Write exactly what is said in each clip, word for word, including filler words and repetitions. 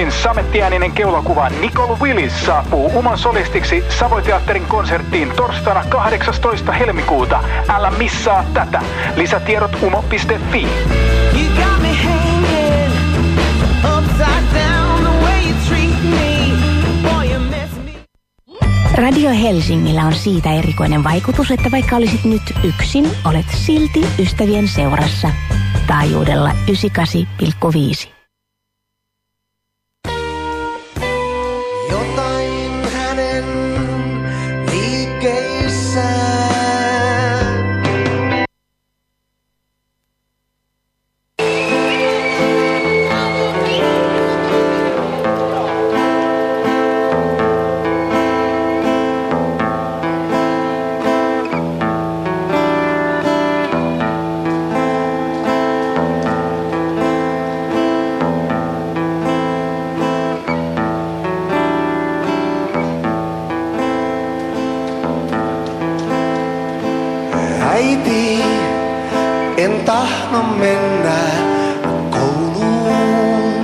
Samettiääninen keulakuva Nicole Willis saapuu Umon solistiksi Savoiteatterin konserttiin torstaina kahdeksastoista helmikuuta. Älä missaa tätä. Lisätiedot umo piste fi. Radio Helsingillä on siitä erikoinen vaikutus, että vaikka olisit nyt yksin, olet silti ystävien seurassa. Taajuudella yhdeksänkymmentäkahdeksan pilkku viisi. Jotain hänen liikkeissään. Äiti, en tahdo mennä kouluun.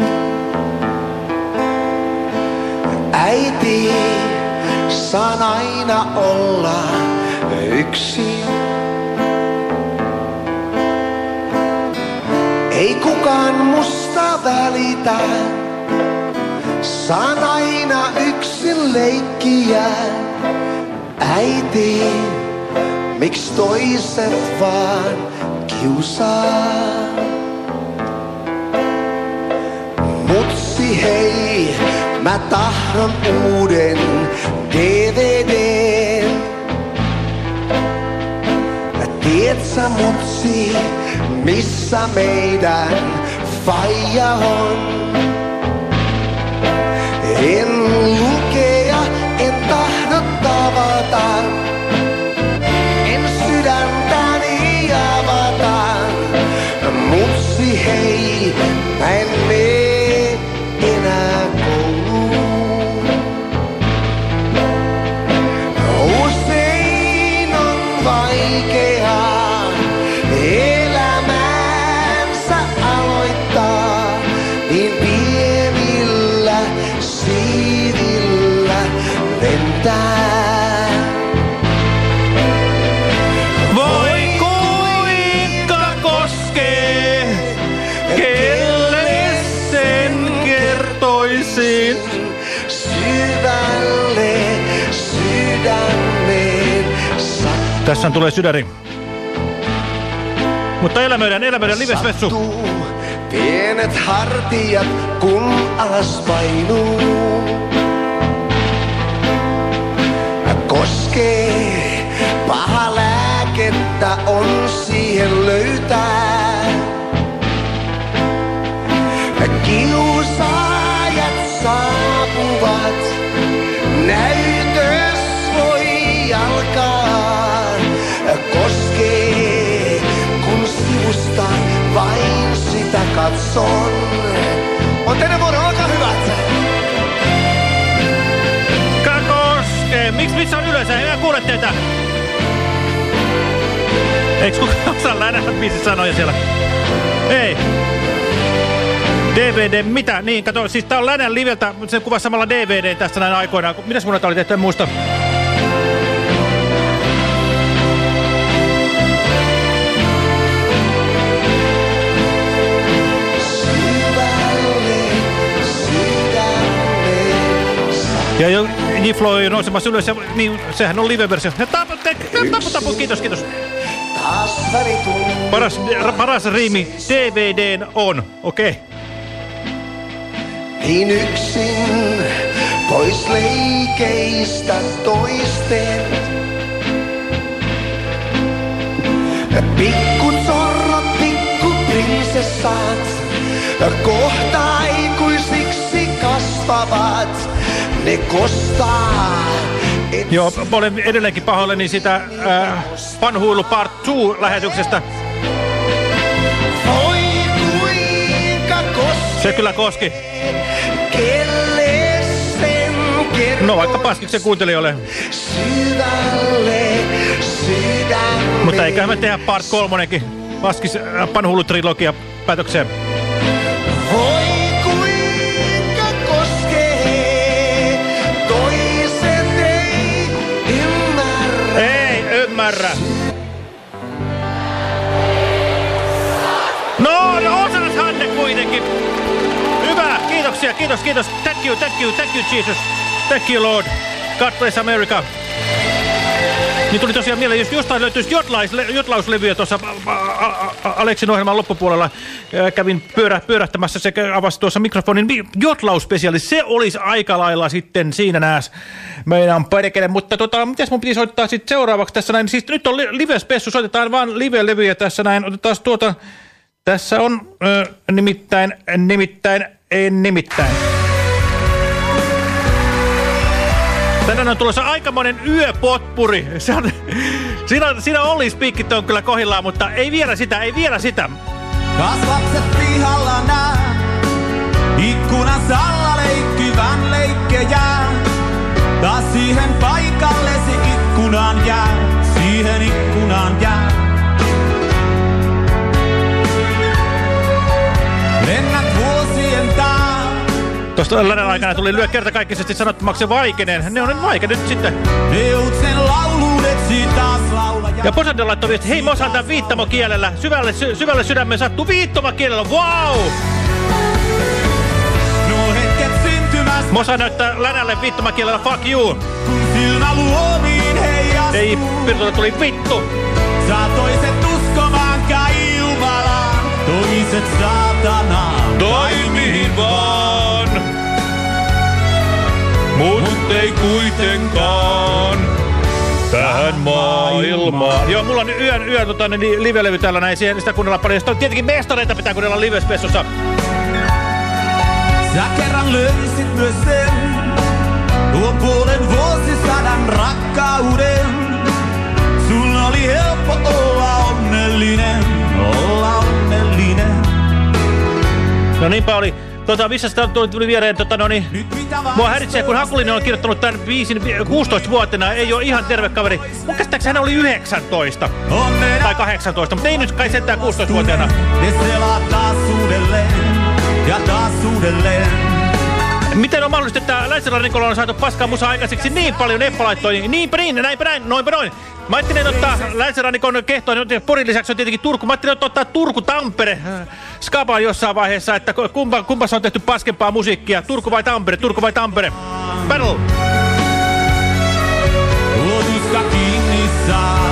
Äiti, saan aina olla yksin. Ei kukaan musta välitä, saan aina yksin leikkiä. Äiti, miks toiset vaan kiusaa? Mutsi hei, mä tahdon uuden D V D:n. Tiedät sä mutsi, missä meidän faija on? En lukea, en tahdo tavata. Sydäntäni avataan. Mutsi hei, mä en mee enää kouluun. Usein on vaikeaa elämänsä aloittaa. Niin pienillä siivillä lentää. Syvälle sydämeen sattuu. Tässä tulee sydäri. Mutta elämöidään, elämöidään livesvessu. Pienet hartiat kun alas painuu. Koskee, paha lääkettä on siihen löytää. Kiusaajat saapuvat, näytös voi alkaa. Koskee, kun sivusta vain sitä katson. On teidän vuoro, olkaa hyvät! Koskee, miksi missä on yleensä? Ei kuule teitä! Eiks kukaan osaa lähdä biisin sanoja siellä? Ei! D V D, mitä? Niin, kato, siis tää on Länän liveltä, se kuvaa samalla D V D tästä näin aikoinaan. Mitäs mun oli tehty, en muista. Ja jo J-Flow on jo nousemassa ylös, ja niin, sehän on live-versio. Tapu, tapu, tapu, kiitos, kiitos. Paras, paras riimi D V D:n on, okei. Okay. Niin yksin pois leikeistä toisten. Pikku zorrot, pikku prinsessat, kohta aikuisiksi kasvavat. Ne kostaa. Joo, olen edelleenkin pahoillani sitä äh, Panhuilu Part kaksi lähetyksestä. Oi kuinka koskee. Se kyllä koski. Kelle sen kertoo. No vaikka paskiksen kuuntelijoille. Syvälle sydämeen. Mutta eiköhän me tehdä Part kolmonenkin Paskis äh, Panhuilu trilogia päätökseen. Voi kuinka Kiitoksia, kiitos, kiitos. Thank you, thank you, thank you, Jesus. Thank you, Lord. God bless America. Niin tuli tosiaan mieleen, jos jostain löytyisi jotlauslevyjä tuossa Aleksin ohjelman loppupuolella. Kävin pyörä, pyörähtämässä sekä avasi tuossa mikrofonin jotlauspesiaali. Se olisi aika lailla sitten siinä nääs meidän perkele. Mutta tota, mitäs mun piti soittaa sitten seuraavaksi tässä näin? Siis nyt on live-spessu, soitetaan vaan live-levyjä tässä näin. Otetaan tuota, tässä on ö, nimittäin, nimittäin, ei nimittäin. Tänään on tulossa aikamoinen yöpotpuri. Se on, siinä, siinä oli spiikit on kyllä kohillaan, mutta ei vielä sitä, ei vielä sitä. Taas lapset pihalla nää, ikkunassa alla leikkyvän leikkejä. Taas siihen paikallesi ikkunaan jää, siihen ikkunaan jää. Lennät vuosien taa. Tuosta länän aikana tuli lyö kertakaikkisesti sanottomaksi Vaikenen. Ne on nyt Vaikenen nyt sitten. Ja Posander laittoi viesti, hei Mosanta viittomakielellä. Syvälle, sy syvälle sydämen sattuu viittomakielellä. Wow! Mosa näyttää länälle viittomakielellä fuck you. Ei, Pirtulta tuli vittu. Saa toiset uskomaankaan Jumalaan, toiset saatanaan. Toimii vaan, mut ei kuitenkaan tähän maailmaan. Joo, mulla on yön, yön tota, niin live-levy täällä näin, siihen sitä kuunnella paljon. Sitten tietenkin mestareita pitää kuunnella live-spessussa. Sä kerran löysit myös sen, tuon puolen vuosisadan rakkauden. Sun oli helppo olla onnellinen, olla onnellinen. No niinpä oli. Tota, missä sitä tuli viereen, tota, no niin, mua häiritsee, kun Hakulinen on kirjoittanut tämän biisin kuusitoistavuotena, ei ole ihan terve kaveri. Mun käsittääkseni hän oli yhdeksäntoista. Onnena. Tai kahdeksantoista, mutta ei nyt kai sentään kuusitoistavuotiaana. Ne selaa taas uudelleen, ja taas uudelleen. Miten on mahdollista, että Länsi-Rannikolla on saatu paskaa musaa aikaiseksi niin paljon eppalaittoja? Niinpä niin, näinpä näin, noinpä noin. Mä ajattelin ottaa Länsi-Rannikon kehtoon, Porin lisäksi on tietenkin Turku. Mä ajattelin ottaa Turku-Tampere skabaan jossain vaiheessa, että kumpa, kumpassa on tehty paskempaa musiikkia. Turku vai Tampere, Turku vai Tampere. Battle! Luotuska kiinni saa,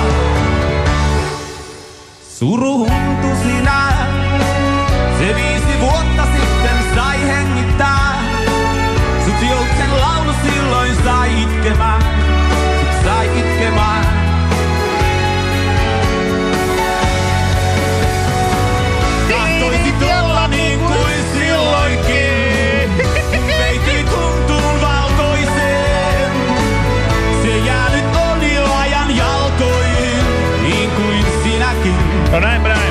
suru huntu sinä. Se viisi vuotta sitten sai hengittää. Sut joutsen laulu silloin sai itkemään. Sut sai itkemään. Tahtoisit olla niin kuin silloinkin. Veiti tuntuun valkoiseen. Se jää nyt on jo ajan jalkoihin. Niin kuin sinäkin. No näinpä näin.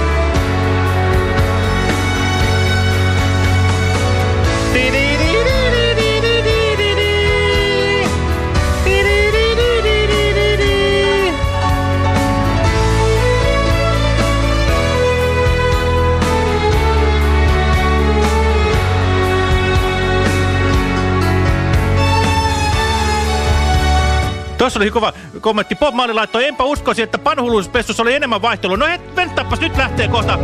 Tuossa oli kova kommentti. Bob Marley laittoi, enpä uskoisi, että panhuluuspessussa oli enemmän vaihtelua. No et, venttaapas, nyt lähtee kohta.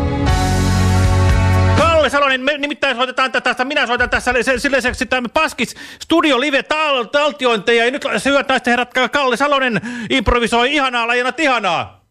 Kalle Salonen, me nimittäin soitetaan tästä, minä soitan tässä sillä lisäksi tämä Paskis Studio Live tal taltiointeja. Ja nyt hyvät naiset herrat, Kalle Salonen improvisoi ihanaa lajana ihanaa.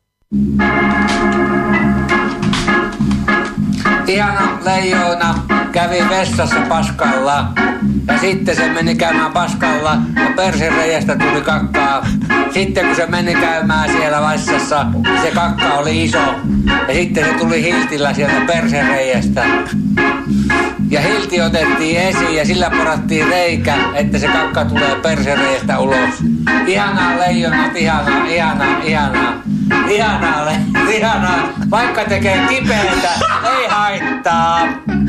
Ihana leijona kävi vessassa paskalla ja sitten se meni käymään paskalla ja persereiästä tuli kakkaa. Sitten kun se meni käymään siellä vessassa, niin se kakka oli iso ja sitten se tuli hiltillä sieltä persereiästä. Ja hilti otettiin esiin ja sillä porattiin reikä, että se kakka tulee persereiästä ulos. Ihanaa leijonat, ihanaa, ihanaa, ihanaa. Ihanaa, le ihanaa. Vaikka tekee kipeätä, ei haittaa.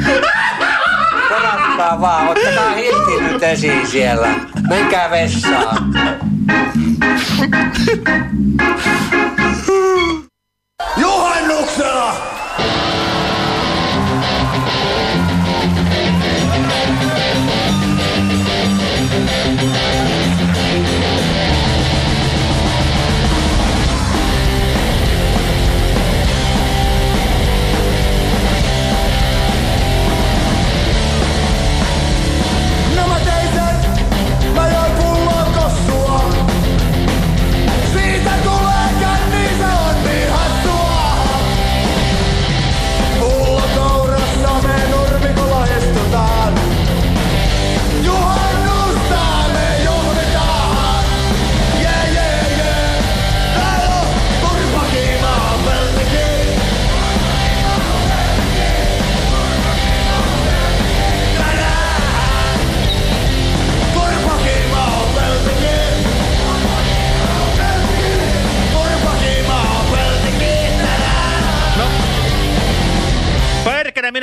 Poratkaa vaan, ottakaa hilti nyt esiin siellä. Menkää vessaan. Juhannuksena!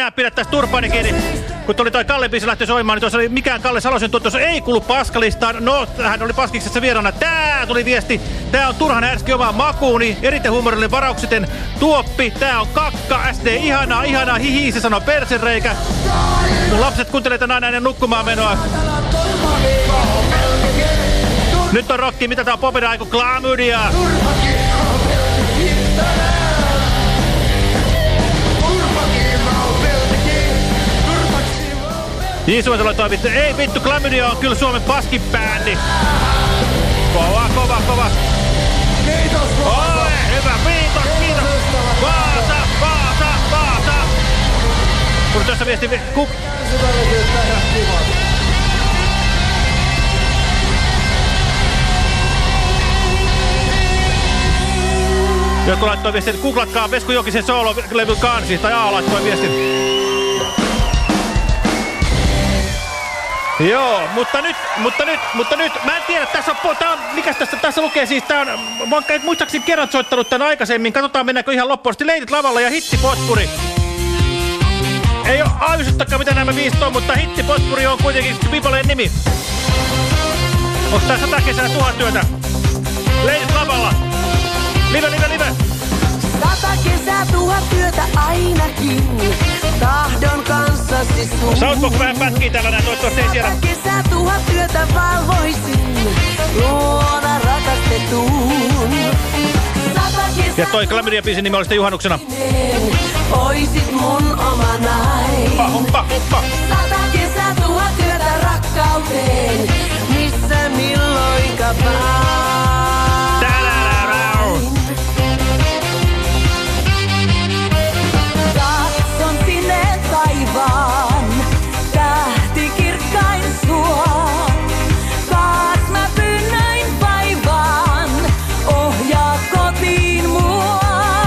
minä pidä tästä turpaani kiinni. Kun tuli toi Kalle biisi lähti soimaan, niin tuossa oli mikään Kalle Salosen tuotos ei kuulu paskalistaan. No, hän oli paskiksessa vieraana. Tää tuli viesti. Tää on turhan härski omaa makuuni. Erittäin huumorillinen varauksiten tuoppi. Tää on kakka. S D ihanaa, ihanaa. Hihi, se sanoo persereikä. Mun lapset kuuntelee tänään ennen nukkumaan menoa. Nyt on rokki. Mitä tää on popina aiku? Klamydia. Iisumetalo toimittu. Ei vittu, Klamydia on kyllä Suomen paskin bändi. Kova, kova, kova. Ole hyvä, kiitos, kiitos. Vaasa, Vaasa, Vaasa. Kun tuossa viesti... Ku... Joku laittoi viestin, että googlatkaa Vesku Jokisen soololevyn kansi. Tai A laittoi viestin. Joo, mutta nyt, mutta nyt, mutta nyt, mä en tiedä, tässä on, tää on, mikäs tässä, tässä lukee siis, tää on, mä oon muistaakseni kerran soittanut tän aikaisemmin, katsotaan mennäänkö ihan loppuun, sitten Leidit lavalla ja hittipotpuri. Ei oo ajusuttakaan mitä nämä viisi on, mutta hittipotpuri on kuitenkin Vipaleen nimi. Onks tää sata kesää tuhat työtä? Leidit lavalla. Live, live, live. Sata kesää tuhat työtä ainakin, tahdon kanssasi sun. Southbox vähän pätkii tällä näin, toivottavasti ei siellä. Sata kesää tuhat työtä valvoisin, luoda rakastetuun. Ja toi Klamydia-biisin nimi oli sitten juhannuksena. Oisit mun oma nainen. Huppa, huppa, huppa. Sata kesää tuhat työtä rakkauteen, missä milloinka vaan. Katson sinne taivaan, tähti kirkkain sua. Taas mä pynnäin vaivaan, ohjaa kotiin mua.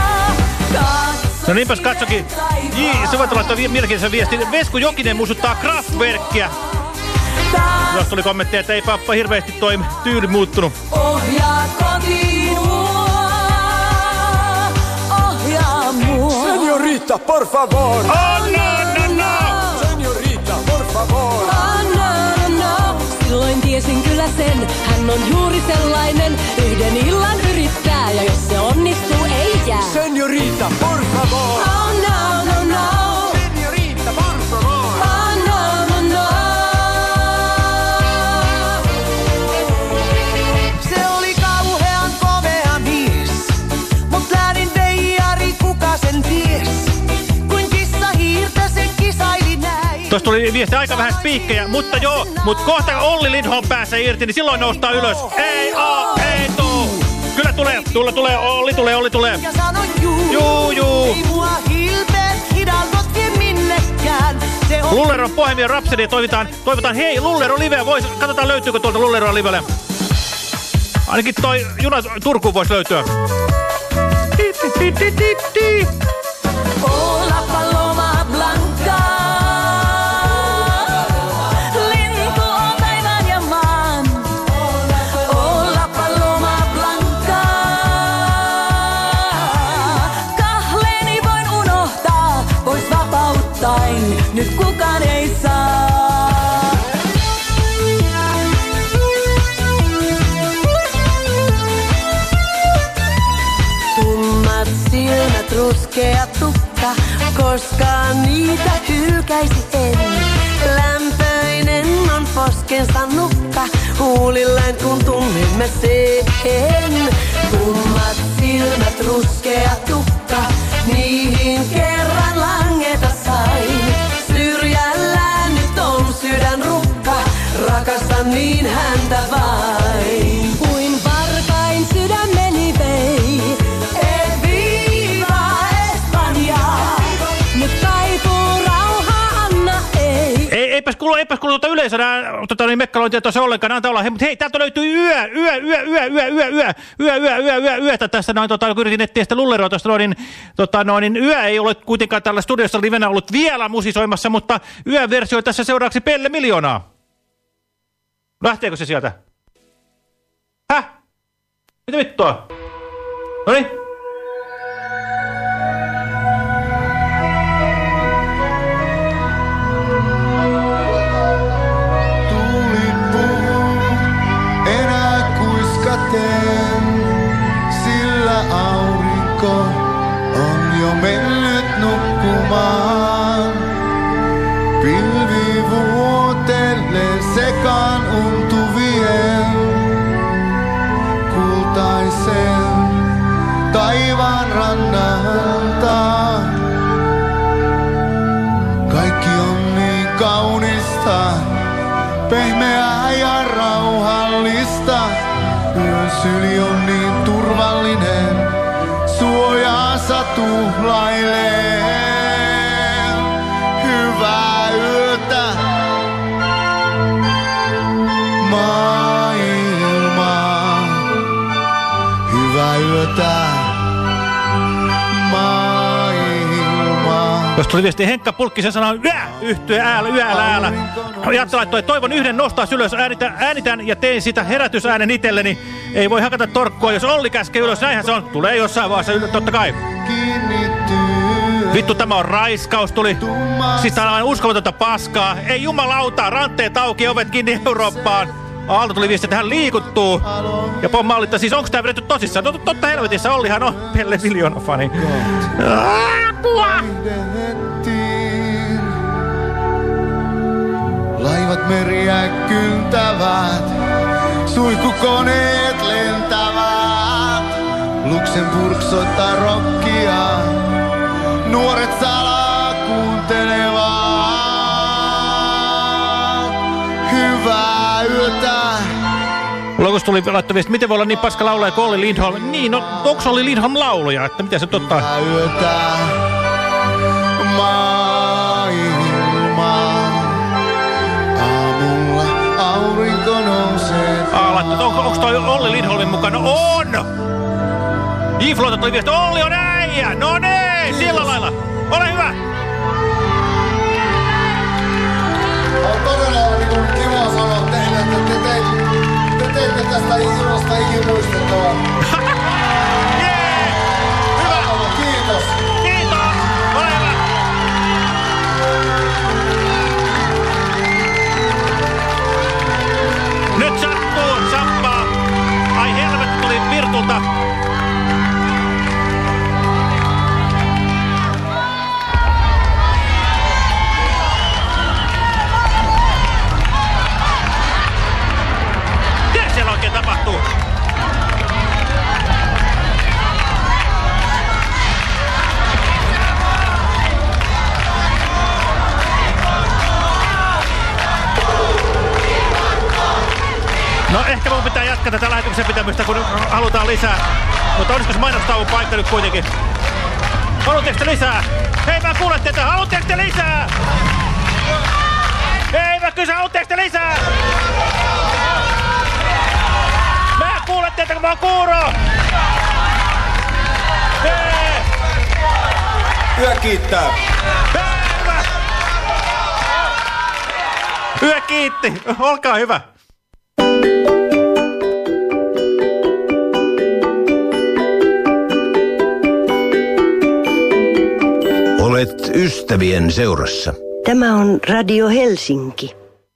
No niinpäs katsokin. Jii, se voi laittaa mielenkiintoisen viestin. Vesku Jokinen muistuttaa Kraftwerkia. Jos tuli kommentteja, että ei pappa hirveästi toi tyyli muuttunut. Ohjaa kotiin mua. Ohjaa mua. Señorita, por favor. Oh, no, no, no. Señorita, por favor. Oh, no, no, no. Silloin tiesin kyllä sen, hän on juuri sellainen. Yhden illan yrittää ja jos se onnistuu ei jää. Señorita, por favor. Oh, no, no, no. Señorita, por favor. Oh, no, no, no. Se oli kauhean komea mies, mut lähdin veijari, kuka sen ties. Kuin kissa hiirtä se kisaili näin. Tuossa tuli viesti aika vähän spiikkejä, mutta joo, mutta kohta Olli Lindholm pääsee irti, niin silloin noustaa ylös. Ei oo, ei tuu. Kyllä tulee, tulee, tulee, Olli tulee, Olli tulee. Ja sanoin juu, Juu, juu. ei mua hilpeet hidaltot vie minnekään. Se on Lulleron Bohemian Rhapsody toivotaan, toivotaan, hei Lullero live, vois, katsotaan löytyykö tuolta Lulleroa livelle. Ainakin toi juna Turkuun voisi löytyä. Hola Paloma Blanca. Lintu on päivän ja maan. Hola Paloma Blanca. Kahleeni voin unohtaa, pois vapauttain. Nyt kukaan ei saa. Tummat silmät, ruskea tukka, koskaan niitä hylkäisi en. Lämpöinen on poskensa nukka, huulillaan kun tunnemme sen. Tummat silmät, ruskea tukka, niihin kerran langeta sain. Syrjällään nyt on sydän rukka, rakastan niin häntä vain. Kuin varkain sydämeni vei, et viva Espanja. Nyt kaipuu rauhaa, anna ei. Ei, eipäs kuulu, eipäs kuulu tuota yleisönä, tota niin mekkalointia tuossa ollenkaan, antaa olla. Hei, mutta hei, täältä löytyy yö, yö, yö, yö, yö, yö, yö, yö, yö, yö, yö, yötä tässä noin, tota, kun yritin etsiä sitä Lulleroa tuosta noin, tota noin, yö ei ole kuitenkaan täällä studiossa livenä ollut vielä musisoimassa, mutta yöversio tässä seuraavaksi Pelle Miljoonaa. Lähteekö se sieltä? Häh? Mitä vittua? Noniin. jo mennyt nukkumaan. Pilvi vuotelee sekaan untuvien kultaisen taivaan rannalta. Kaikki on niin kaunista, pehmeää ja rauhallista. Yön syli on niin turvallinen, suojaansa tuhlailee. Hyvää yötä, maailma. Hyvää yötä, maailma. Jos tuli viesti Henkka Pulkkisen sanoo yö, yhtye äällä, yöllä äällä. Jatta laittoi, toivon yhden nostaa ylös, äänitän, äänitän ja tein sitä herätysäänen itselleni. Ei voi hakata torkkua, jos Olli käskee ylös, näinhän se on. Tulee jossain vaiheessa, totta kai. Vittu, tämä on raiskaus, tuli. Siis tää on aivan uskomatonta paskaa. Ei jumalauta, rantteet auki, ovet kiinni Eurooppaan. Aalto tuli viesti, että hän liikuttuu. Ja Pomma Ollitta, siis onks tää vedetty tosissaan? No totta helvetissä, Ollihan on Pelle Miljoona-fani. Apua! Laivat meriä kyntävät, suihkukoneet lentävät. Luxemburg soittaa rockia, nuoret salaa kuuntelevat. Hyvää yötä. Logus tuli laittavista, miten voi olla niin paska laulaja kuin Olli Lindholm? Niin, no onks Olli Lindholm lauluja? Että mitä se totta? Hyvää yötä, maailma. Aamulla aurinko nousee. Aa, laittaa, onko, onko toi Olli Lindholmin mukana? On! Influota tuli viesti, Olli on äijä! No niin, sillä lailla. Ole hyvä! On todella niin kiva sanoa teille, että te teitte, te teitte tästä ilosta ikimuistettavaa. Jee! Hyvä! Kiitos! Kiitos! Ole hyvä! Nyt sattuu, sappaa! Ai helvetti, tuli Virtulta! Tapahtuu. No ehkä mun pitää jatkaa tätä lähetyksen pitämistä, kun halutaan lisää. Mutta olisiko se mainostauun paikka nyt kuitenkin? Haluatteko te lisää? Hei, mä kuulen teitä. Haluatteko te lisää? Hei, mä kysyn, haluatteko te lisää? Mä kuulen teitä, kun mä oon kuuro! Hei! Yö kiittää. Hei, hyvä! Yö kiitti. Olkaa hyvä. Olet ystävien seurassa. Tämä on Radio Helsinki.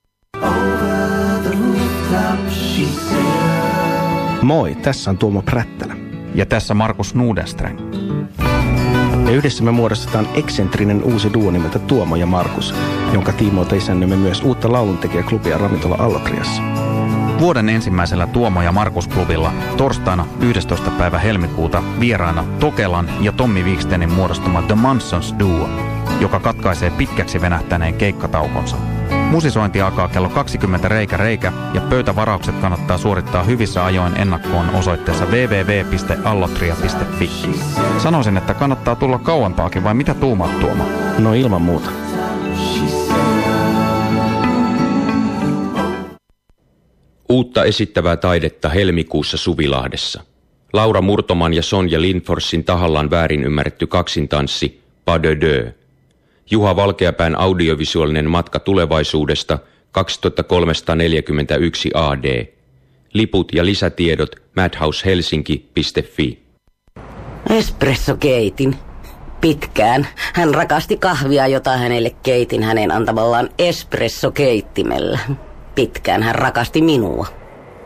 Moi, tässä on Tuomo Prättälä. Ja tässä Markus Nudenstreng. Ja yhdessä me muodostetaan eksentrinen uusi duo nimeltä Tuomo ja Markus, jonka tiimoilta isännömme myös uutta lauluntekijäklubia Ravintola Allotriassa. Vuoden ensimmäisellä Tuomo ja Markus-klubilla torstaina yhdestoista päivä helmikuuta vieraana Tokelan ja Tommi Wikstenin muodostama The Mansons Duo, joka katkaisee pitkäksi venähtäneen keikkataukonsa. Musisointi alkaa kello kaksikymmentä reikä reikä ja pöytävaraukset kannattaa suorittaa hyvissä ajoin ennakkoon osoitteessa double-u double-u double-u piste allotria piste fi. Sanoisin, että kannattaa tulla kauempaakin, vai mitä tuumaat, Tuomo? No ilman muuta. Uutta esittävää taidetta helmikuussa Suvilahdessa. Laura Murtoman ja Sonja Lindforsin tahallaan väärin ymmärretty kaksintanssi Pas de deux. Juha Valkeapään audiovisuaalinen matka tulevaisuudesta kaksituhattakolmesataaneljäkymmentäyksi A D. Liput ja lisätiedot madhousehelsinki piste fi. Espresso keitin. Pitkään. Hän rakasti kahvia, jota hänelle keitin hänen antamallaan espresso keittimellä. Pitkään hän rakasti minua.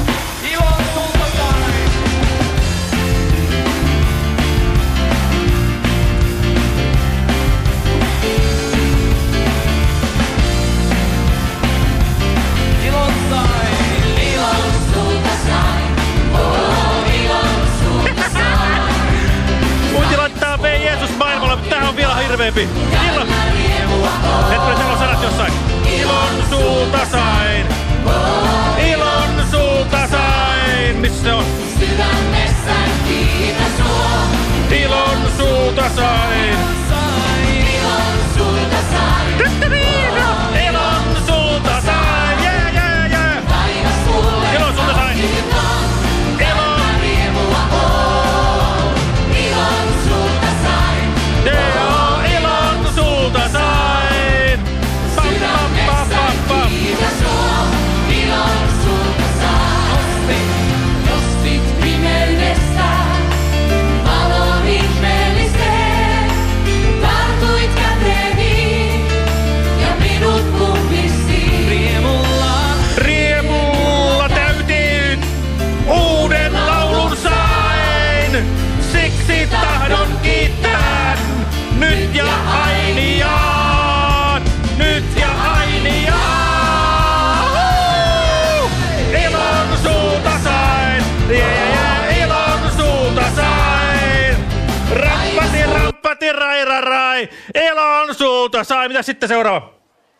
Uiti laittaa V Jeesus maailmalla, mutta tämähän on vielä hirveempi. Ilon... Hetkinen, siellä on sanat jossain. Ilon suuta sain. Ilon suuta sain. Missä se on? Sydämessäni kiitä sua. Ilon suuta sain. Ilon suuta sain. Ainiaan! Nyt ja ainiaan! Ilon suuta sain! Yeah, ilon suuta sain! Rappati, rappati, rai, rai, rai! Ilon suuta sain! Mitä sitten seuraava?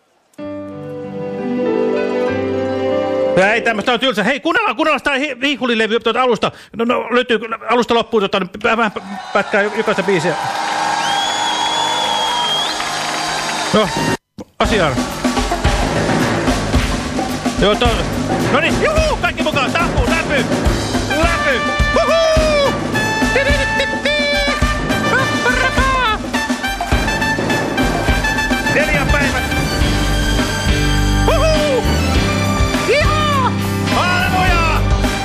Ei, tämmöstä on tylsä. Hei, kuunnellaan, kuunnellaan sitä hiihulilevy tuota alusta. No, no, löytyy alusta loppuun tuota, vähän pätkää jokaista biisiä. No, asiaan. Joo, to... No niin, juhuu, kaikki mukaan, tappuu, läpy, läpy, juhuu! Neljän päivän. Juhuu! Ihaa! Halleluja!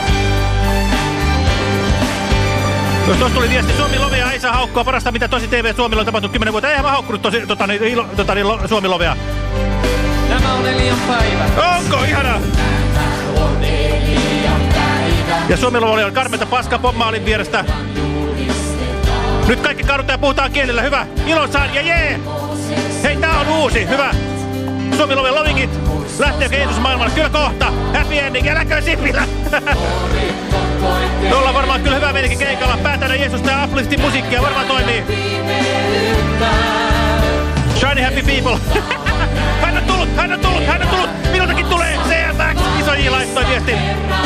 Jos tuossa tuli viesti, Suomi Lovea ei saa haukkoa parasta, mitä tosi T V Suomilla on tapahtunut kymmenen vuotta. Eihän mä haukkunut tosi tota, niin, ilo, tota, niin, Suomi Lovea. Nämä on Elian päivä. Onko ihanaa? Ja Suomi Lovea on karmeita paskaa Bob-Marleyn vierestä. Nyt kaikki kadutaan ja puhutaan kielillä. Hyvä. Ilonsaan ja jee! Hei, tää on uusi. Hyvä. Suomi Lovea Lovingit. Lähtee kehitys maailmalle. Kyllä kohta. Happy ending. Äläkö Sipilä. Me ollaan varmaan kyllä hyvä meininkin keikalla. Päätänä Jeesusta ja Applistin musiikkia varmaan toimii. Shiny happy people. Hän on tullut, hän on tullut, hän on tullut. Minultakin tulee C M X. Iso J laittoi viestin.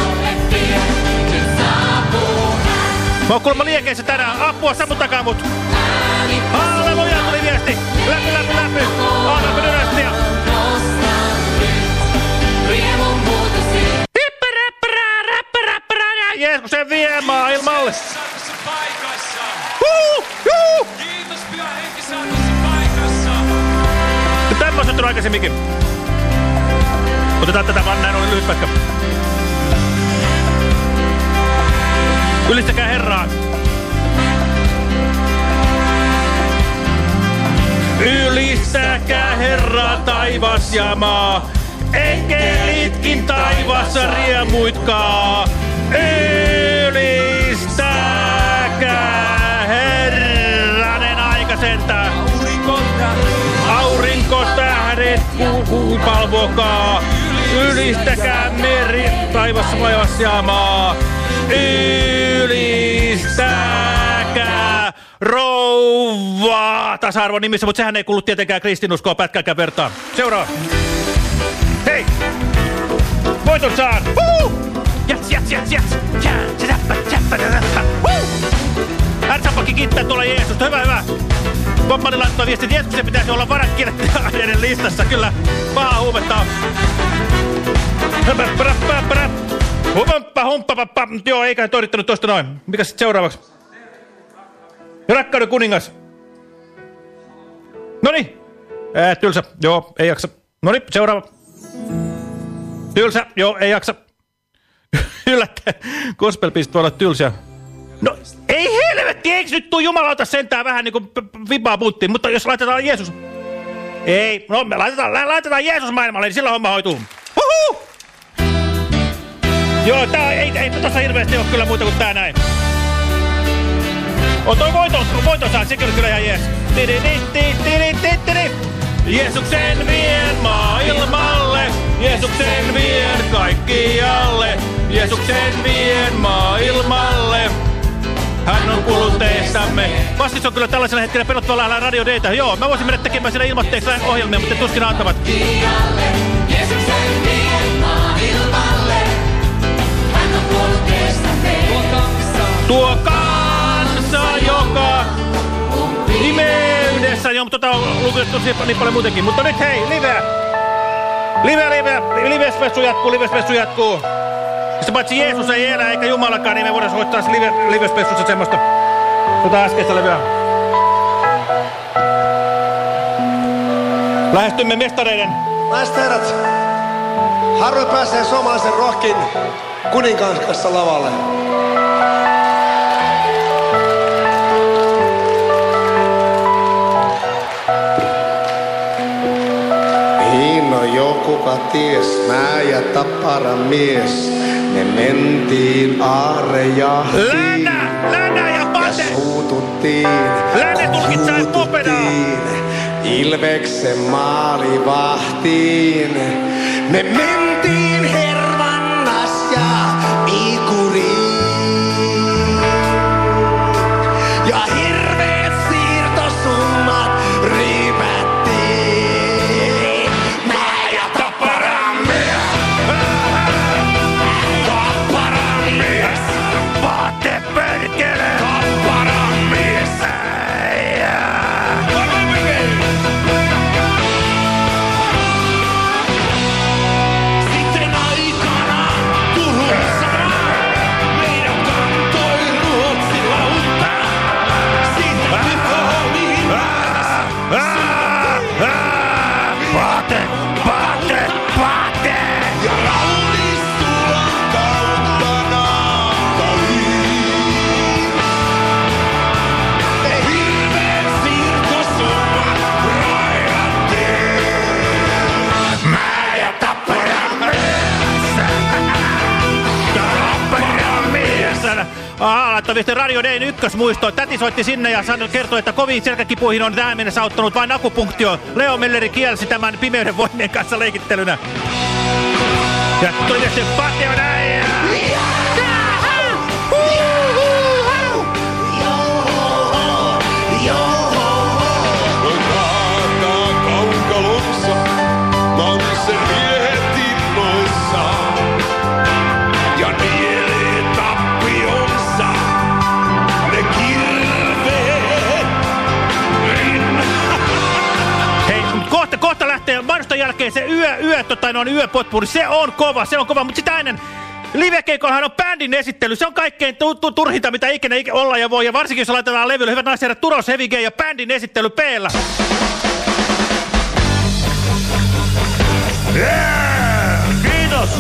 Mä oon kuulemma liekeissä tänään. Apua, sammuttakaa mut. Halleluja, tuli viesti. Läpy, läpy, läpy. Aanamme dynastia. Jeesuksen vie maailmalle. Huu, huu. Kiitos Pyhä Henki saa tässä paikassa. Tämmöiset on aikaisemminkin. Otetaan tätä vaan, näin oli lyhyt pätkä. Ylistäkää Herraa. Ylistäkää Herraa taivas ja maa. Enkelitkin taivassa riemuitkaa. Ylistäkää Herranen aika sentään. Aurinko tähdet kuu palvokaa. Ylistäkää meri taivassa laivassa ja maa. Ylistäkää rouva tasa-arvon nimissä, mutta sehän ei kuulu tietenkään kristinuskoa pätkääkään vertaan. Seuraava. Hei! Voiton saan! Huu! Jats, jats, jats, jats! Jats, jäppä, jäppä, jäppä! Huu! Ärtsapakki kiittää tuolla Jeesusta. Hyvä, hyvä! Bob-Marley laittoi viesti, että Jeesuksen pitäisi olla varakirjoittajaiden listassa. Kyllä, paha huumetta on. Humppa, humppa, humppa. Joo, eikä toidittanut tosta noin. Mikäs sitten seuraavaksi? Rakkauden kuningas. Noniin. Ää, tylsä. Joo, ei jaksa. Noniin, seuraava. Tylsä. Joo, ei jaksa. Yllättäen. Gospel-biisit voi olla tylsiä. No, ei helvetti, eikö nyt tuu jumalauta sentään vähän niinku vibaa punttiin, mutta jos laitetaan Jeesus... Ei, no me laitetaan, laitetaan Jeesus maailmalle, niin silloin homma hoituu. Huhuu! Joo, tää ei, ei tossa hirveästi oo kyllä muuta kuin tää näin. On toi voiton, voiton saa, sekin on kyllä ihan jees. Jeesuksen vien maailmalle, Jeesuksen vien kaikkialle, Jeesuksen vien maailmalle. Hän on kuullut teistämme. Vastis on kyllä tällaisella hetkellä pelottava lähellä Radio Data. Joo, mä voisin mennä tekemään siellä ilmoitteeksi ohjelmia, mutta tuskin antavat. Jeesuksen vien maailmalle. Hän on kuullut teistämme. Tuo kansa, joka imeydessä. Joo, mutta tota on lukenut niin paljon muutenkin. Mutta nyt hei, live! Live, live! Livespessu jatkuu, livespessu jatkuu. Sitä paitsi Jeesus ei elä eikä Jumalakaan, niin me voidaan soittaa live, livespessussa semmoista tota äskeistä levyä. Lähestymme mestareiden. Naiset herrat, harvoin pääsee suomalaisen rohkin kuninkaan kanssa lavalle. No jo kuka ties, mä ja Tappara mies, me mentiin aarejahtiin. Länä, Länä ja Pate! Ja suututtiin, Länä tulkitsee mopedaa! Ilveksen maalivahtiin. Me mentiin Hervannas ja Ikuriin. Ja hirveet siirtosummat ryypättiin. Mä ja Tapparamies. Tapparamies. Vaate perkele. Tapparamies. Sitten aikana Turussa meidän kantoi Ruotsi lautta. Siitä tykkää mihin Paate, paate, paate. Ja raunistua kautta naapaliin. Me hirveet siirtosummat raivattiin. Mä ja Tapparamies. Tapparamies. Aha, laittoi viesti Radio Dayn ykkösmuisto. Täti soitti sinne ja sanoi, kertoi, että koviin selkäkipuihin on tähän mennessä auttanut vain akupunktio. Leo Melleri kielsi tämän pimeyden voimien kanssa leikittelynä. Ja tuli viesti, Patti on äijä! Kaukalonsa, Mansen miehet innoissaan. Ja nielee tappionsa, ne kirveet rinnaan. Hei, kohta, kohta lähtee mainoston jälkeen se yö, yö, tota, no, yöpotpuri. Se on kova, se on kova, mutta sitä ennen livekeikollahan on bändin esittely. Se on kaikkein tu tu turhinta, mitä ikinä olla ja voi. Ja varsinkin jos laitetaan levylle. Hyvät naiset herrat, Turos Heavy Gay ja bändin esittely P-llä. Yeah! Kiitos!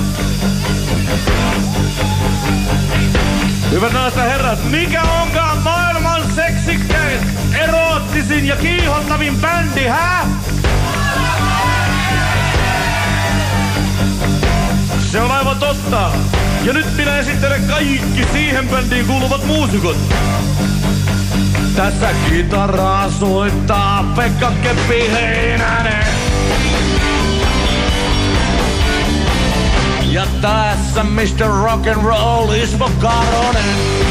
Hyvät naiset ja herrat, mikä onkaan maailman seksikkäin, eroottisin ja kiihottavin bändi, hä? Se on aivan totta. Ja nyt minä esittelen kaikki siihen bändiin kuuluvat muusikot. Tässä kitaraa soittaa Pekka Keppi Heinänen. Ja tässä mister Rock'n'Roll Ismo Karonen.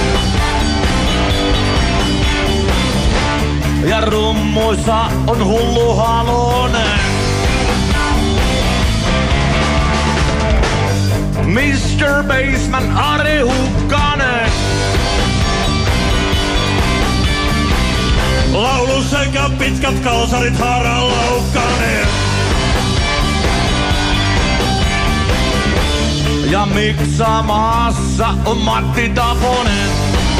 Ja rummuissa on Hullu Halonen. mister Bassman Ari Hukkanen. Laulu sekä pitkät kalsarit Harald Laukkanen. Ja miksaamassa on Matti Taponen.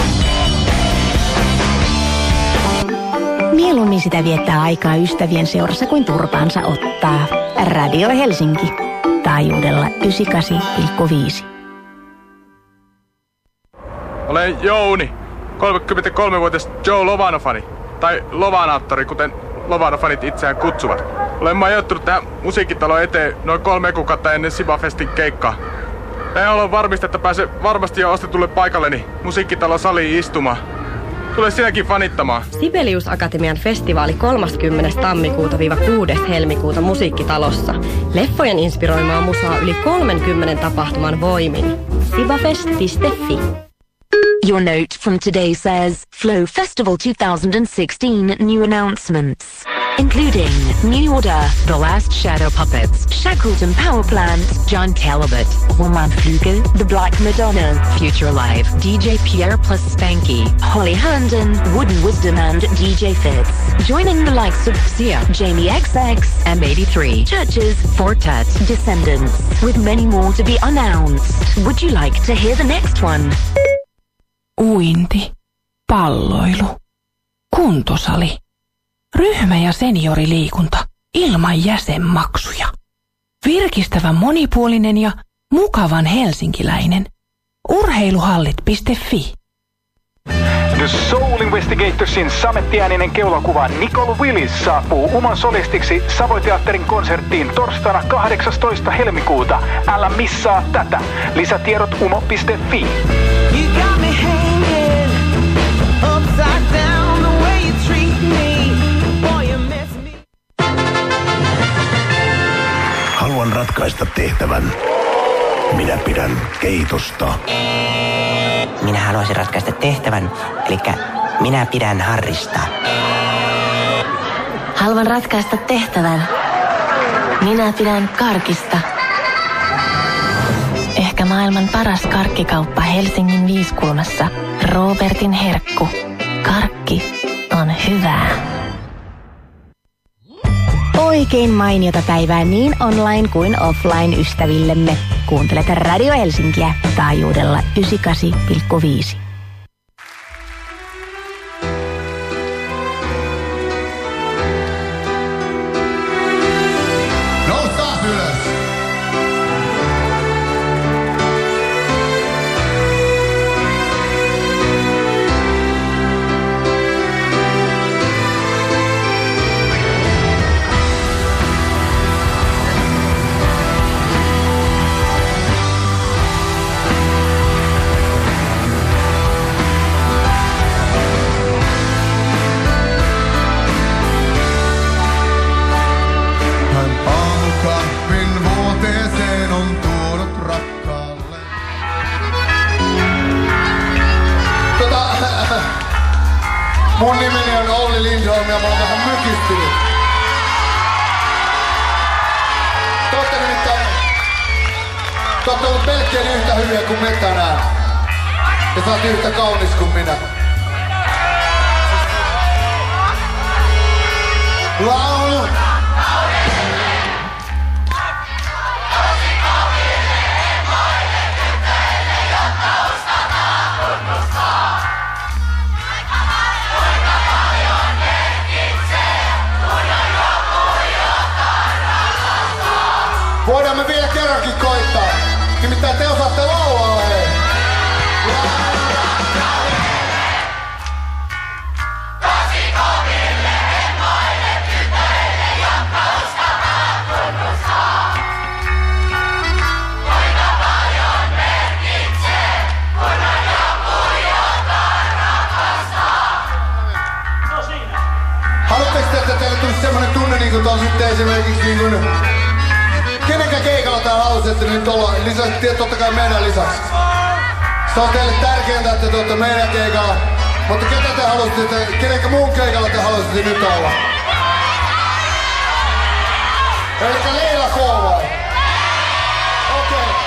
Mieluummin sitä viettää aikaa ystävien seurassa kuin turpaansa ottaa. Radio Helsinki. Taajuudella yhdeksänkymmentäkahdeksan pilkku viisi. Olen Jouni, kolmekymmentäkolmevuotias Joe Lovano-fani. Tai Lovanaattori, kuten Lovano-fanit itseään kutsuvat. Olen majoittunut tähän musiikkitalon eteen noin kolme kuukautta ennen Sibafestin keikkaa. En ole varmista, että pääsen varmasti jo ostetulle paikalleni musiikkitalon saliin istumaan. Tule sinäkin fanittamaan. Sibelius Akatemian festivaali kolmaskymmenes tammikuuta kuudes helmikuuta musiikkitalossa. Leffojen inspiroimaa musaa yli kolmenkymmenen tapahtuman voimin. sibafest piste fi. Your note from today says, Flow Festival twenty sixteen new announcements. Including New Order, The Last Shadow Puppets, Shackleton Power Plant, John Calibut, Roman Flügel, The Black Madonna, Future Live, D J Pierre plus Spanky, Holly Herndon, Wooden Wisdom and D J Fitz. Joining the likes of Sia, Jamie X X, M eighty-three, Churches, Fortet, Descendants, with many more to be announced. Would you like to hear the next one? Uinti, palloilu, kuntosali, ryhmä- ja senioriliikunta ilman jäsenmaksuja. Virkistävä monipuolinen ja mukavan helsinkiläinen. urheiluhallit piste fi. The Soul Investigatorsin samettiääninen keulakuva Nicole Willis saapuu Uman solistiksi Savoy-teatterin konserttiin torstaina kahdeksastoista helmikuuta. Älä missaa tätä. Lisätiedot umo piste fi. You got me hanging upside down the way you treat me. Boy, you miss me. ratkaista tehtävän. Minä pidän keitosta. Minä haluaisin ratkaista tehtävän, eli minä pidän Harrista. Haluan ratkaista tehtävän. Minä pidän karkista. Ehkä maailman paras karkkikauppa Helsingin Viiskulmassa. Robertin herkku. Karkki on hyvää. Oikein mainiota päivää niin online kuin offline ystävillemme. Kuuntelet Radio Helsinkiä taajuudella yhdeksänkymmentäkahdeksan pilkku viisi. Mun nimeni on Olli Lindholm ja mä oon vähän mykistynyt. Te ootte nimittäin... Te ootte ollut melkein yhtä hyviä kuin me tänään. Ja sä oot yhtä kaunis kuin minä. Laulu! Voidaan me vielä kerrankin koittaa. Nimittäin te osaatte laulaa, hei. Tosi koville hemmoille tytöille, jotka uskaltaa tunnustaa. Kuinka paljon merkitsee, kun on joku, jota rakastaa. No siinä. Haluatteko te, että teille tulisi semmonen tunne, niin kuin tuolla sitten esimerkiksi niin kuin... Kenenkään keikalla täällä haluaisitte nyt olla lisäksi, totta kai meidän lisäksi. Se on teille tärkeintä, että te olette meidän keikalla. Mutta ketä te haluaisitte, kenenkä muun keikalla te haluaisitte nyt olla? Elikkä Leila K vai? Okei. Okay.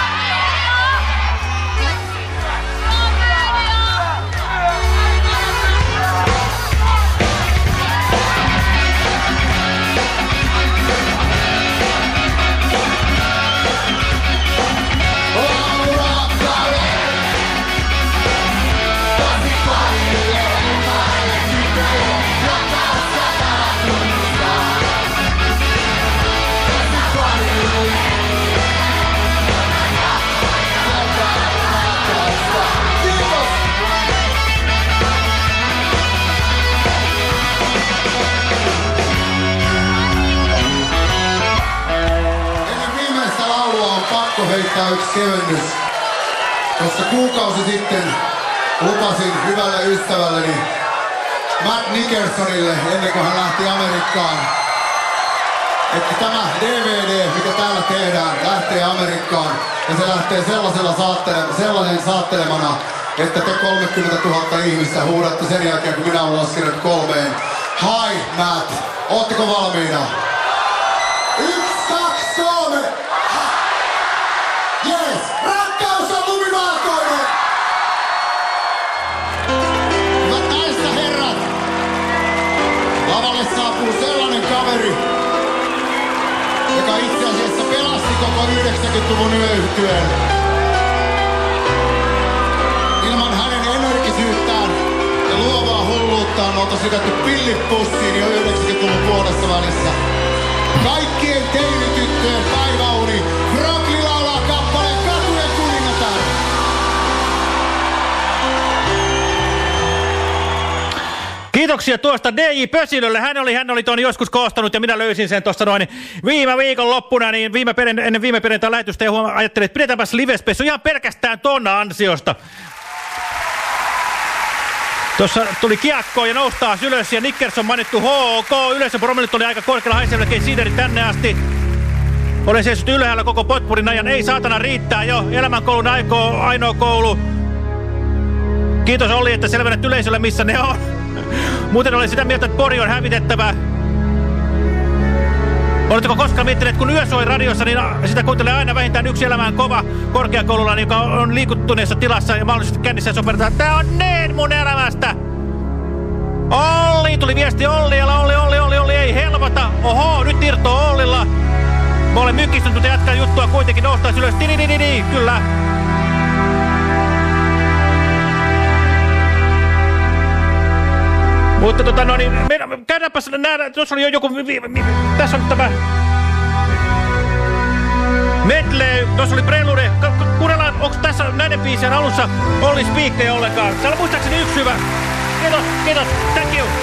Heittää yksi kevennys. Koska kuukausi sitten lupasin hyvälle ystävälleni Matt Nickersonille ennen kuin hän lähti Amerikkaan, että tämä D V D, mikä täällä tehdään, lähtee Amerikkaan ja se lähtee sellaisella saattele, sellaisen saattelemana, että te kolmekymmentätuhatta ihmistä huudatte sen jälkeen, kun minä olen laskenut kolmeen. Hi Matt, ootteko valmiina? Yksi, kaksi, kolme! Yes! Rakkaus on lumivalkoinen! Hyvät naiset ja herrat! Lavalle saapuu sellainen kaveri, joka itse asiassa pelasti koko yhdeksänkymmentäluvun yöyhtyeen. Ilman hänen energisyyttään ja luovaa hulluuttaan olta sykätty pillit pussiin jo yhdeksänkymmentäluvun puolessa välissä. Kaikkien teinityttöjen päiväuni Rockli laulaa kappaleen Katujen kuningatar. Kiitoksia tuosta D J Pösilölle. Hän oli, hän oli tuon joskus koostanut ja minä löysin sen tuossa noin viime viikon loppuna, niin viime peren, ennen viime perjantain lähetystä ja huomaa, ajattelin, että pidetäänpäs livespessu ihan pelkästään ton ansiosta. Tuossa tuli kiekkoa ja nousi taas ylös ja Nickerson mainittu H O K. Yleisön promillit oli aika korkealla, haisee melkein siiderit tänne asti. Olen seissyt ylhäällä koko potpurin ajan. Ei saatana, riittää jo. Elämänkoulun aiko, ainoa koulu. Kiitos Olli, että selvennät yleisölle, missä ne on. Muuten olen sitä mieltä, että Pori on hävitettävä. Oletteko koskaan miettineet, kun yö soi radiossa, niin sitä kuuntelee aina vähintään yksi elämään kova korkeakoululainen, joka on liikuttuneessa tilassa ja mahdollisesti kännissä ja sopertaa. Tää on niin mun elämästä! Olli, tuli viesti Ollialla, Olli, Olli, Olli, Olli, ei helpota. Oho, nyt irtoo Ollilla. Mä olen mykistunut, mutta jatkaa juttua kuitenkin, noustaisi ylös. Tididididi, kyllä. Mutta tota no niin, meidän, käydäänpäs nähdä, tuossa oli jo joku, vi, vi, tässä on tämä medley, tuossa oli prelude, kuunnellaan, onko tässä näiden biisien alussa Olli spiikkejä ollenkaan? Täällä on muistaakseni yksi hyvä. Kiitos, kiitos, thank you.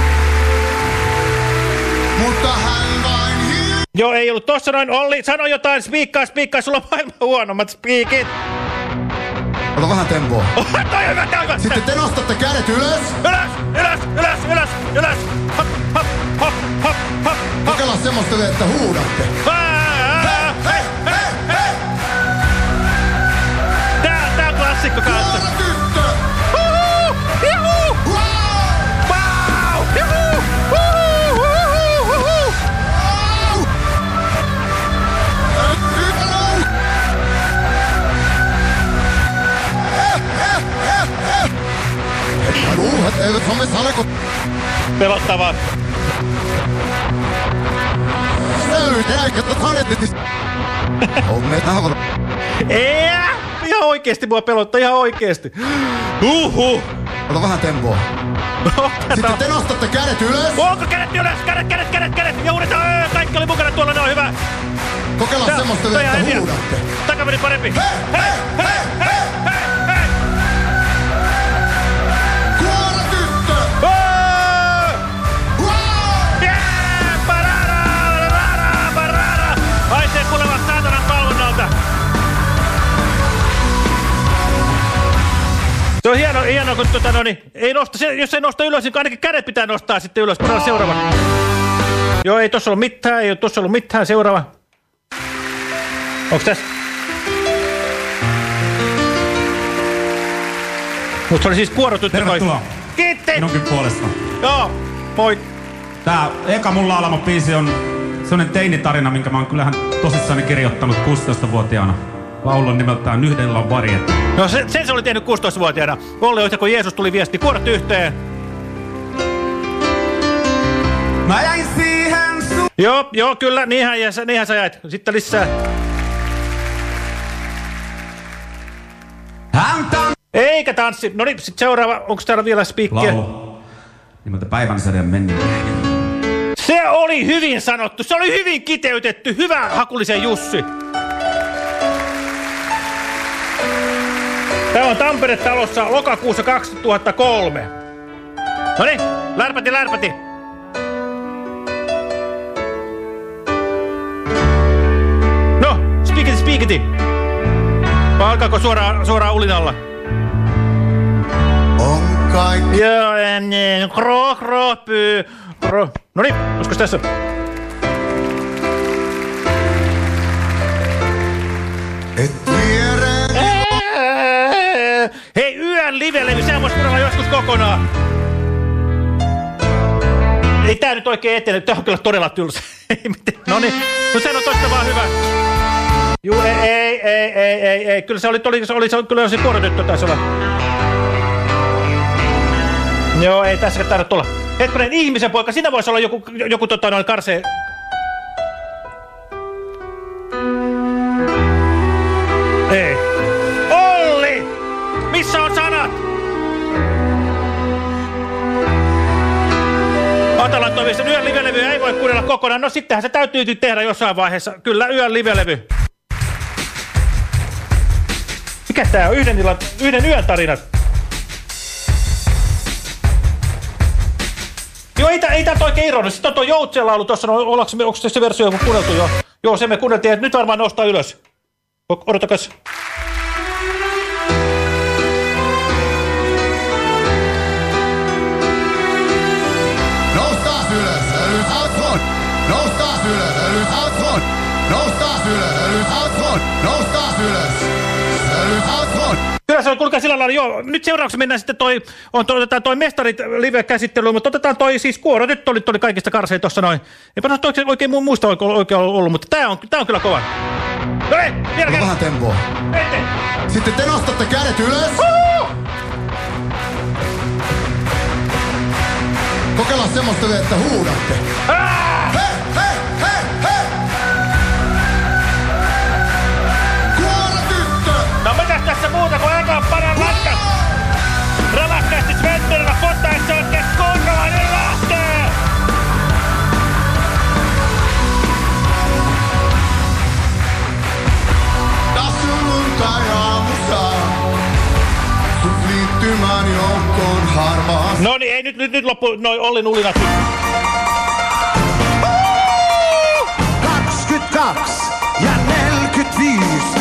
Mutta hän vain hiljaa. Joo, ei ollut tossa noin, Olli, sano jotain, spiikkaa, spiikkaa, sulla on maailman huonommat spiikit. Ota vähän tempoa. Oh, toi on hyvä, toi on hyvä. Sitten te nostatte kädet ylös. Ylös, ylös, ylös, ylös, ylös. Hop, hop, hop, hop, hop. Kokeillaan semmoista, että huudatte. Hei, hei, hei, hei. Tää, tää on klassikko kanssa. Nuora tyttö. Huhu, juhu. Wow. Wow, juhu. Huhu, huhu, huhu. Wow. Hyvä nou. Nuuhat eivät Suomen saleko. Pelottavaa. Ei, ihan oikeesti mua pelottaa, ihan oikeesti. Uhu. Ota vähän tempoa. Sitten te nostatte kädet ylös. Onko kädet ylös? Kädet, kädet, kädet, kädet. Ja uudetaan, kaikki oli mukana tuolla, ne on hyvä. Kokeillaan semmoista, että huudatte. Takaveri parempi. Hei, hei, hei, hei, hei, hei. Kuora tyttö. Haisee kuulevat saatanan palvonnalta. Se on hieno, hieno kun tota, no niin, ei nosta, se, jos ei nosta ylös, niin ainakin kädet pitää nostaa sitten ylös. Pannaan seuraava. Joo, ei tossa ollut mitään, ei ole tossa ollut mitään. Seuraava. Onks tässä? Mutta se oli siis kuorotyttö. Tervetuloa. Kiitti! Minunkin puolesta. Joo, moi. Tää eka mun laulama biisi on sellainen teinitarina, minkä mä oon kyllähän tosissaan kirjoittanut kuusitoistavuotiaana. Laulu on nimeltään Yhdellä on varjetta. No se, sen se oli tehnyt kuusitoistavuotiaana. Olli yhtä kun Jeesus tuli viesti, kuorot yhteen. Mä jäin siihen su... Joo, joo, kyllä, niinhän, niinhän sä jäit. Sitten lisää. Häntä... Eikä tanssi. No niin, sit seuraava. Onko täällä vielä spiikkiä? Laulu. Nimeltä Päivänsäden mennyt. Se oli hyvin sanottu. Se oli hyvin kiteytetty. Hyvä Hakulisen Jussi. Tämä on Tampere-talossa lokakuussa kaksituhattakolme. No niin, lärpäti, lärpäti. No, spiikiti, spiikiti. Vai alkaako suoraan, suoraan ulinalla? On kaikki. Joo, niin. Kro, kro, pyy. Kro. No niin, olisiko tässä? Et viereen. Hei, yön livelevy, sehän voisi kuunnella joskus kokonaan. Ei tää nyt oikein etene, tää on kyllä todella tylsä. No niin, no sehän on tosta vaan hyvä. Juu, ei, ei, ei, ei, ei, ei. Kyllä se oli, oli, oli, oli kyllä se kuorotyttö taisi olla. Joo, ei tässäkään tarvitse tulla. Hetkinen, ihmisen poika, siinä voisi olla joku, joku tota noin karsee. Ei. Olli! Missä on sanat? Atalan toivisen yön livelevyä ei voi kuunnella kokonaan. No sittenhän se täytyy tehdä jossain vaiheessa. Kyllä, yön livelevy. Mikä tää on? Yhden, illan, yhden yön tarinat. Joo, ei, ei tää oikein irronnut. Sitten on tuo Joutsen laulu tuossa. No, onko se versio joku kuunneltu jo? Joo, se me kuunneltiin. Nyt varmaan nostaa ylös. Odotakas. Noustaas ylös, älys Hudson! Noustaas ylös, älys Hudson! Noustaan ylös. Sälly Saatron. Noustaan ylös. Sälly Saatron. Kyllä se on, kuulkaa sillä lailla, joo. Nyt seuraavaksi mennään sitten toi, on, to, otetaan toi Mestarit live-käsittelyyn, mutta otetaan toi siis Kuoro. Nyt oli, oli kaikista karseja tossa noin. Eipä no oikein, oikein muista oikein, oikein ollut, mutta tää on, tää on kyllä kova. No niin, vielä kerran. Vähän tempoa. Eteen. Sitten te nostatte kädet ylös. Uh! Kokeillaan semmoista, että huudatte. Ah! Hei, hei, hei, hei! Kuoro tyttö! No mitäs tässä muuta kuin aikaan paran latkas? Räväkkäästi Sventurilla kottaessa oikein kunnollainen lähtee! Taas sunnuntai aamussa. Sut liittymään joukkoon harmaas. No niin, ei nyt, nyt, nyt loppu noin Ollin ulinat. kaksikymmentäkaksi ja neljäkymmentäviisi.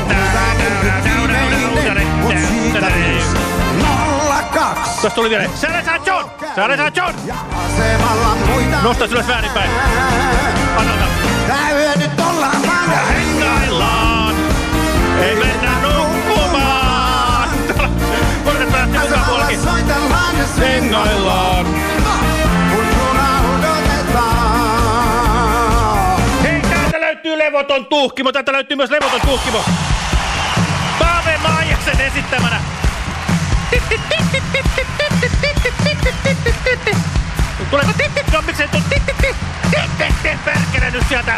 nolla kaksi. Tuossa tuli vielä. Säädä saa John! Säädä saa John! Nostaa ylös väärinpäin. Anna, anna. Tää yö nyt ollaan vaan. Ja hengaillaan. Ei mennä nukkumaan. Kortet päätti mukaan puolekin. Hengaillaan. Kun juna odotetaan. Hei, täältä löytyy levoton tuhkimo. Täältä löytyy myös levoton tuhkimo. Paave Maijasen esittämänä. Tuleeko titti? No miksei tuu titti? Titti, perkele nyt sieltä.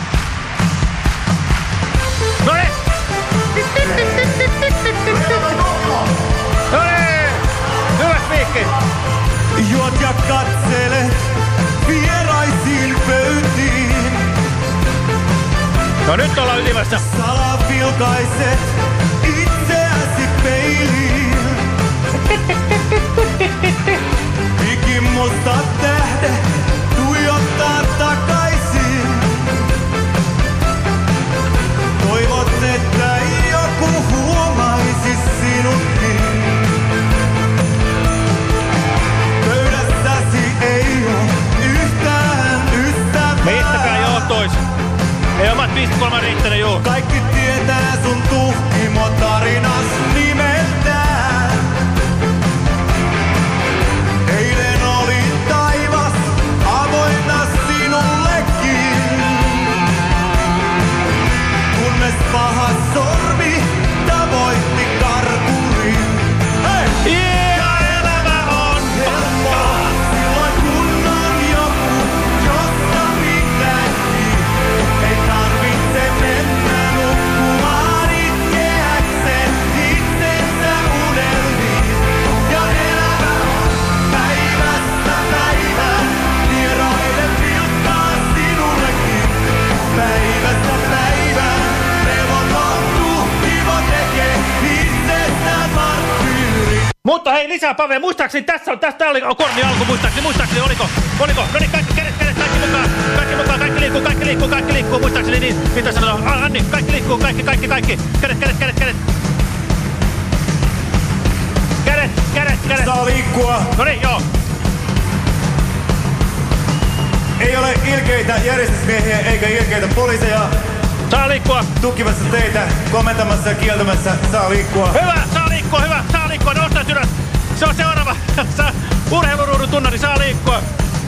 Noniin. Noniin. Hyvä spiikki. Juot ja katselet vieraisiin pöytiin. No nyt ollaan ylimässä. Salavilkaiset itseäsi peiliin. Ikimusta tähde tuijottaa takaisin. Toivot, että joku huomaisi sinutkin. Pöydässäsi ei oo yhtään ystävää. Mistäkään johtois? Ei omat viisi kolme riittänyt juu. Kaikki tietää sun tuhkimo-tarinas nimeltään. Eilen oli taivas avoinna sinullekin. Kunnes paha sormi tavoitti karkurin. Hei! Ja elämä on helppoa silloin kun on joku, josta mitäkin. Ei tarvitse mennä nukkumaan itkeäkseen itsensä unelmiin. Ja elämä on päivästä päivään, vieraiden vilkkaa sinullekin. Päivästä päivään, levoton tuhkimo tekee itsestään marttyyri. Mutta hei, lisää Pave, muistaakseni tässä on, tästä oli korni alku, muistaakseni, muistaakseni, oliko, oliko, no niin, kaikki kädet, kädet, kaikki mukaan, kaikki mukaan, kaikki liikkuu, kaikki liikkuu, kaikki liikkuu, muistaakseni niin, mitä sanoo, Anni, kaikki liikkuu, kaikki, kaikki, kaikki, kädet, kädet, kädet, kädet, kädet, kädet, kädet, Saa liikkua. no niin, joo, Ei ole ilkeitä järjestysmiehiä eikä ilkeitä poliiseja. saa liikkua, Tukimassa teitä, komentamassa ja kieltämässä. Saa liikkua. hyvä, saa liikkua, hyvä, saa liikkua, nostaa ylös, se on seuraava, saa, urheiluruudun tunnari, saa liikkua.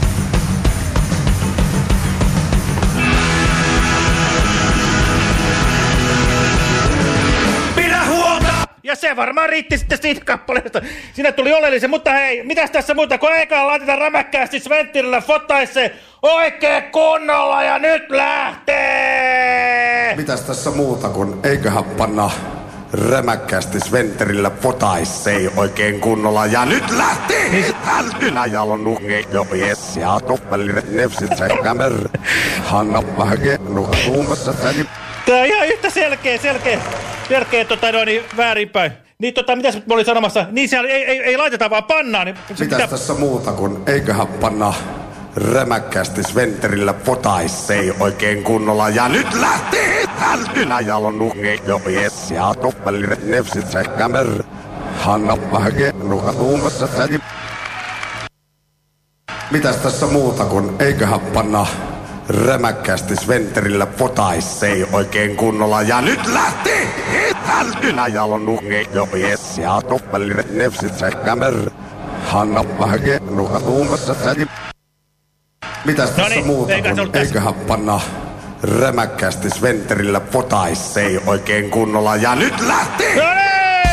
Pidä huolta! Ja se varmaan riitti sitten siitä kappaleesta. Siinä tuli oleellisen, mutta hei, mitäs tässä muuta, kun eikä laitetaan rämäkkäästi Sventirillä fotaisse oikein kunnolla ja nyt lähtee! Mitäs tässä muuta kuin eiköhän panna rämäkkäästi Sventerillä potaissei oikein kunnolla. Ja nyt lähti! Älynä jalon nuhke jo jes ja toppelinen nefsit sekämer. Hanna vähke nuhkuumassa säni. Tää on ihan yhtä selkeä, selkeä, selkeä tota noin väärinpäin. Niin tota, mitäs mä olin sanomassa? Niin siellä ei, ei, ei laiteta vaan pannaan. Niin Mitäs pitää... tässä muuta kuin eiköhän panna rämäkkäästi Sventerillä potaissei oikein kunnolla. Ja nyt lähti! Älynä jalon nuhke jo jes ja toppelinen nefsit sekämer. Hanna vähke nuhkuumassa säni. Mitäs tässä muuta kuin eiköhän panna rämäkkästi Sventerillä potaissei oikein kunnolla. Ja nyt lähti! Ynäjalon nuhke jo jes ja toppeliret nefsit sähkämär. Hanna vähke nuka tuumassa säti. Mitäs tässä Noniin, muuta eiköhän kun eiköhän panna rämäkkästi Sventerillä potaissei oikein kunnolla. Ja nyt lähti! Noniin!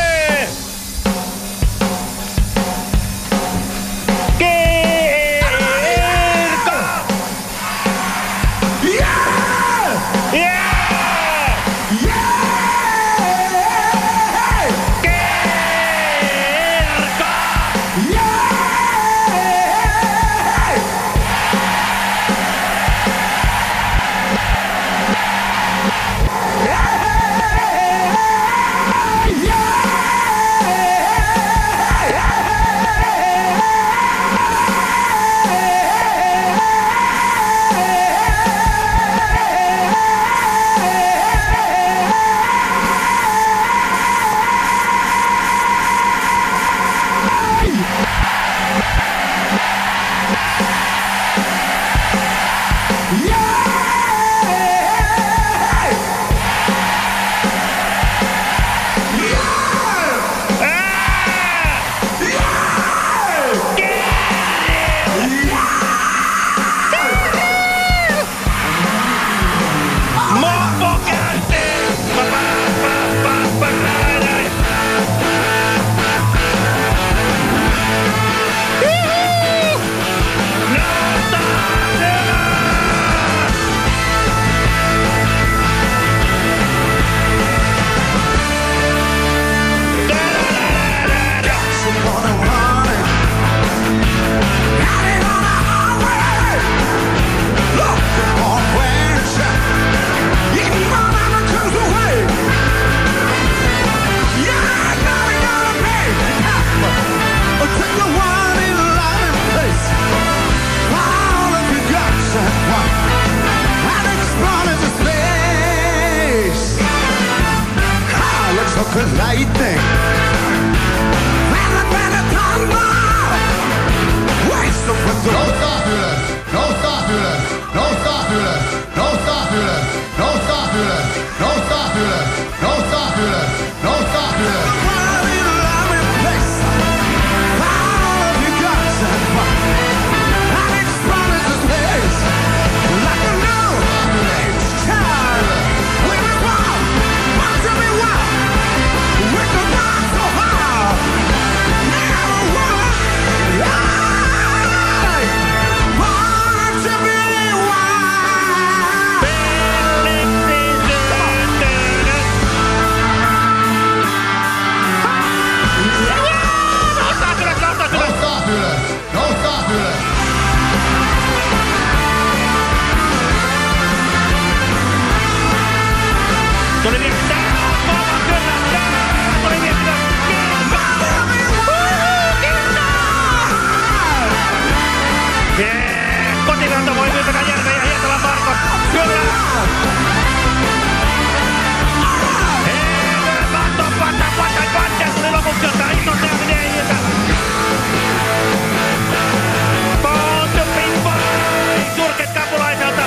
Lightning. Noustaan ylös! Noustaan ylös! Noustaan ylös! Noustaan ylös! Noustaan ylös! Noustaan ylös! Noustaan ylös! Noustaan ylös! Tuli niin tää, kova kyllä, tää, tuli niin Kirkka! Kotivalta voi myytävä Järve ja Hietala Markos, kyllä! Hei, patto, patta, patta, patta, tuli lopuksi jotain innon tämmöinen ilta! Pontu, pinboi, surket kapulaiselta!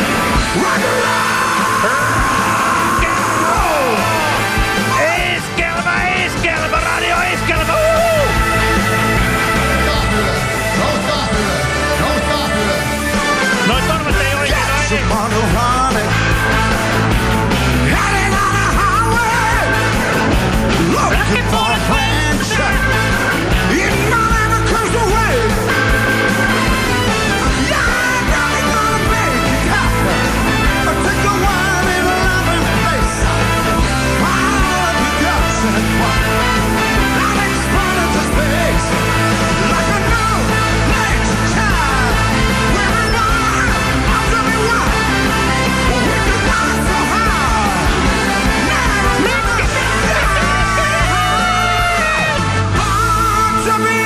Iskelmä, radio iskelmä, uhu! Noustaan ylös, noustaan ylös, noustaan ylös. Noin torvet ei oikein, noin niin. Looking for a friendship. It never comes away. Yeah, I'm gonna make it happen. I take a while in a loving place. All of the ducks and one. I'm exploding to space. Like a new nature child. We're in one. I'm to be one. We can fly so high. Never, never, never. To be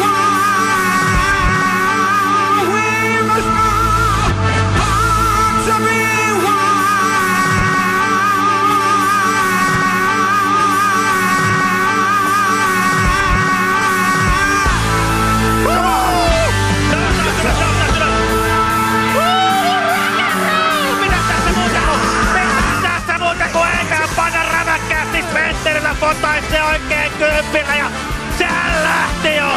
one. We must go. To be potaisse oikein kympillä ja sehän lähti jo!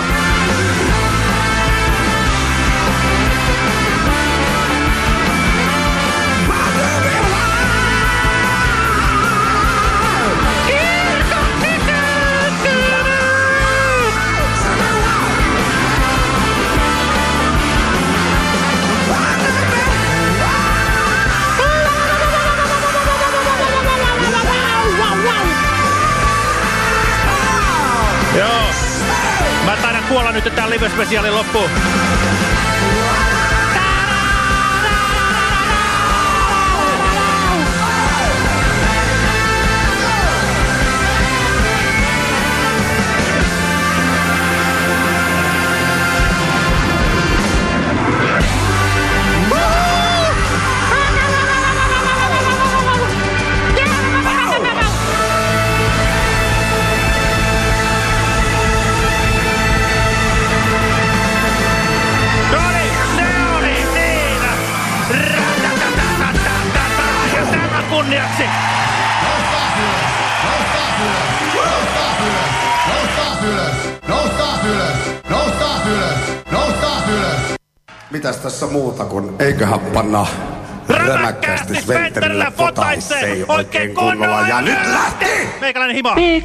Joo. Mä taidan kuolla nyt tää live-spesiaalin loppuun. Kunniaksi! Noustaas ylös! Noustaas ylös! Noustaas ylös! Noustaas ylös! Noustaas ylös! Mitäs tässä muuta kun eiköhän panna rämäkkäästi Sventerillä potaissei oikein kunnolla ja nyt lähti! Meikäläinen himo!